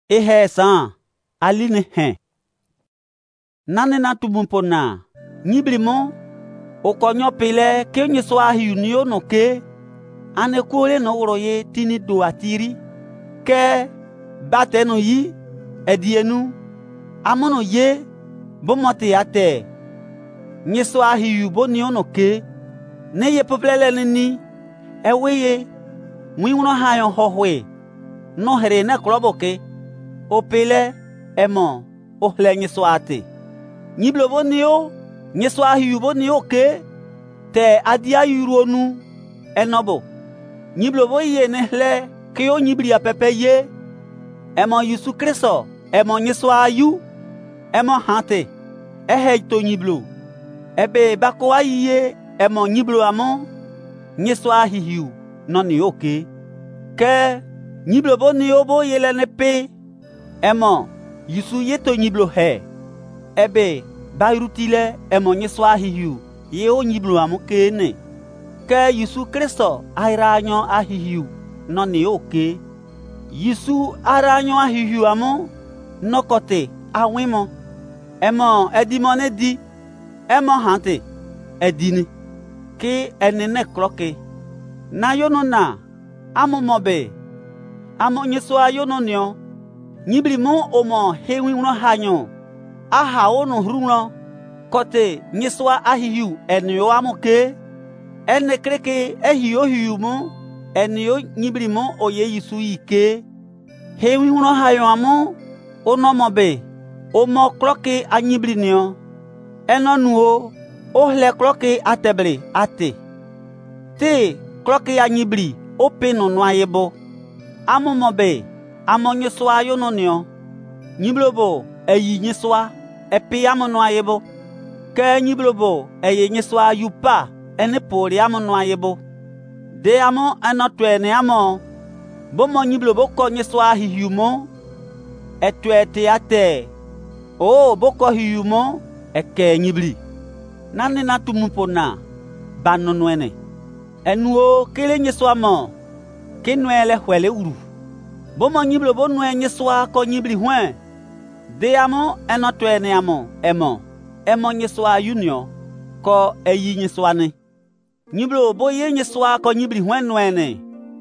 Ehe san aline hen. Nane na tumumpona. Nyiblimo okonyo pile ke nyeswa hiunio no ke ane kole no woroye tini do atiri ke bateno yi edienu amono ye bomote ate nyeswa hiu bonio no ke ne ye poplele ni eweye mwiuno hayon hohwe no here ne kloboke opele emo ohle nyeswa ate nyiblobo nio nyeswa hiu bonio ke te adia yuronu enobo nyiblobo ye ne hle ke o nyibria pepe ye emo Yesu Kristo emo nyeswa yu emo hante ehe to nyiblo ebe bako aye emo nyiblo amo nyeswa hiu no ni oke ke nyiblobo ni obo yele ne pe emo Yesu ye to nyiblo he ebe bairutile emo nyeswa hiu ye o nyiblo amo kene ke Yesu Kristo airanyo ahiu no ni oke Yesu aranyo ahiu amo nokote awimo emo edimone di emo hante edini ki enene kloke na yono na amo mobe amo nyeswa yono nyo nyiblimo omo hewi uno hanyo aha ono hruno kote nyeswa ahiu enyo amo ke ene kreke ehio hiumo enyo nyiblimo oye Yesu ike hewi uno hayo amo ono mobe omo kloke anyiblinio eno nuo ohle kloke atebre ate te kloke anyibli openo noayebo amo mobe amo nyeswa yono nio nyiblobo eyi nyeswa epi amo noayebo ke nyiblobo eye nyeswa yupa ene pori amo noayebo de amo enotwene amo bomo nyiblobo ko nyeswa hiumo etwete ate o boko hiumo eke nyibli nane na tumumpona banonwene enuo kele nyeswa mo kinwele hwele uru bomo nyiblobo nwe nyeswa ko nyibli hwen de amo enotwene amo emo nyeswa yunio ko eyi nyeswa ne nyiblo bo ye nyeswa ko nyibli hwen nwene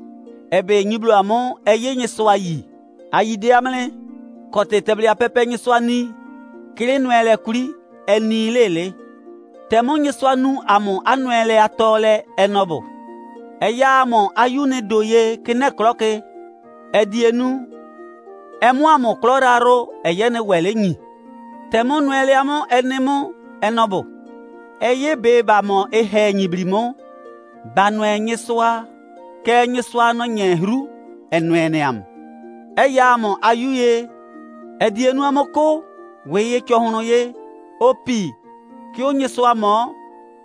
ebe nyiblo amo eye nyeswa yi ayide amle kote teblia pepe nyeswa ni kile nwele kuri eni lele temo nyeswa nu amo anwele atole enobo eya amo ayune doye kine kloke edienu emu amo kloraro eyene wele nyi temo nwele amo enemo enobo eye beba mo ehe nyiblimo banwe nyeswa ke nyeswa no nyehru enwene am eya amo ayuye edienu amoko weye kyohono ye opi ki o nyeswa mo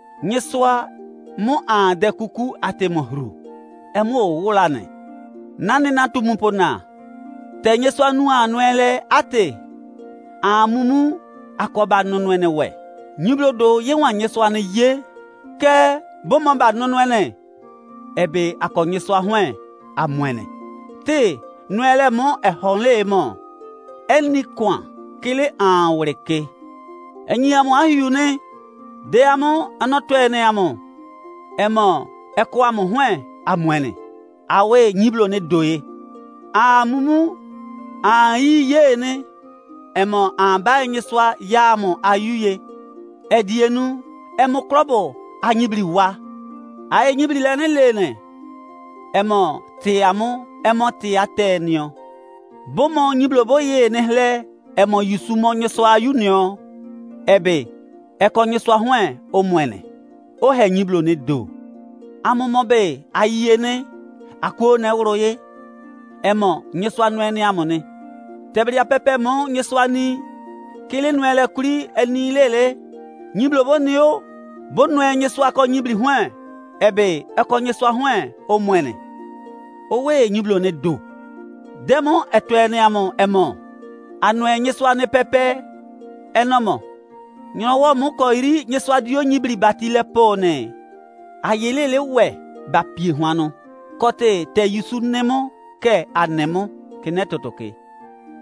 de kuku ate mohru emu owulane nane na tumumpona te nyeswa nu anwele ate amumu akoba nonwene we nyiblodo ye wan nyeswa ne ye ke bomo ba nonwene ebe akonyeswa hwen amwene te nwele mo ehonle mo eni kwa kile anwreke enyi amo ahiune de amo anotwene amo emo eko amo hwen amwene awe nyiblo ne doye amumu ayi yene emo amba nyeswa yamo ayuye edienu emo klobo anyibli wa aye nyibli lene emo te amo emo te atenio bomo nyiblo boye ne hle emo yusumo nyeswa yunio ebe eko nyeswa hwen omwene ohe nyiblo ne do amomobe ayene akwo ne woroye emo nyeswa nwene amone tebria pepe mo nyeswa ni kile nwele kuri eni lele nyiblo bonio bonwe nyeswa ko nyibli hwen ebe eko nyeswa hwen omwene owe nyiblo ne do demo etwene amo emo anwe nyeswa ne pepe enomo nyowo mu ko iri nyeswa dio nyibli batile pone ayelele we bapie hwano kote te Yesu nemo ke anemo kinetotoke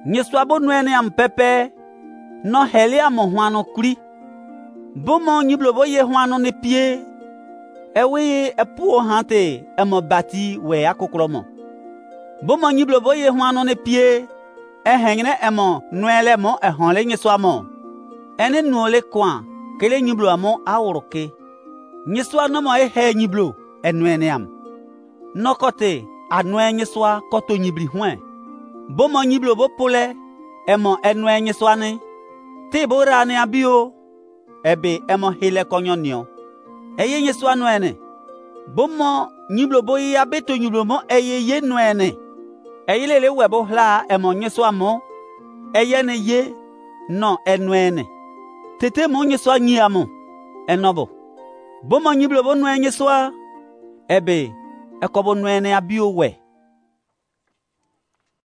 Nyeswa bo nwene am pepe no heli am hwano kuri. Bo mo nyiblo bo ye hwano ne pie. Ewe epu hante emo bati we akokromo. Bo mo nyiblo bo ye hwano ne pie. Ehengene emo nwele mo ehonle nyeswa mo. Ene nuole kwa kele nyiblo amo awroke. Nyeswa no mo he nyiblo enwene am. Nokote anwe nyeswa koto nyibli hwen. Bo mo nyiblo bo pole emo enwe nyeswa ne. Te bo rane abio ebe emo hele konyonio. Eye nyeswa nwene. Bo mo nyiblo bo ya beto nyiblo mo eye nwene. Eye lele webo hla emo nyeswa mo. Eye ne ye no enwene. Tete mo nyeswa nyiamo enobo. Bo mo nyiblo bo nwe nyeswa ebe ekobo nwene abio we.